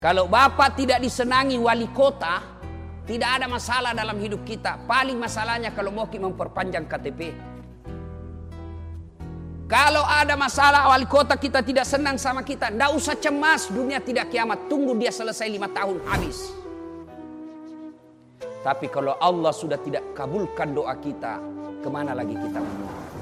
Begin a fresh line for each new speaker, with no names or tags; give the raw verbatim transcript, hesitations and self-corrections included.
Kalau Bapak tidak disenangi wali kota, tidak ada masalah dalam hidup kita. Paling masalahnya kalau mau memperpanjang K T P. Kalau ada masalah wali kota kita tidak senang sama kita, tidak usah cemas, dunia tidak kiamat. Tunggu dia selesai lima tahun, habis. Tapi kalau Allah sudah tidak kabulkan doa kita, kemana lagi kita menunggu?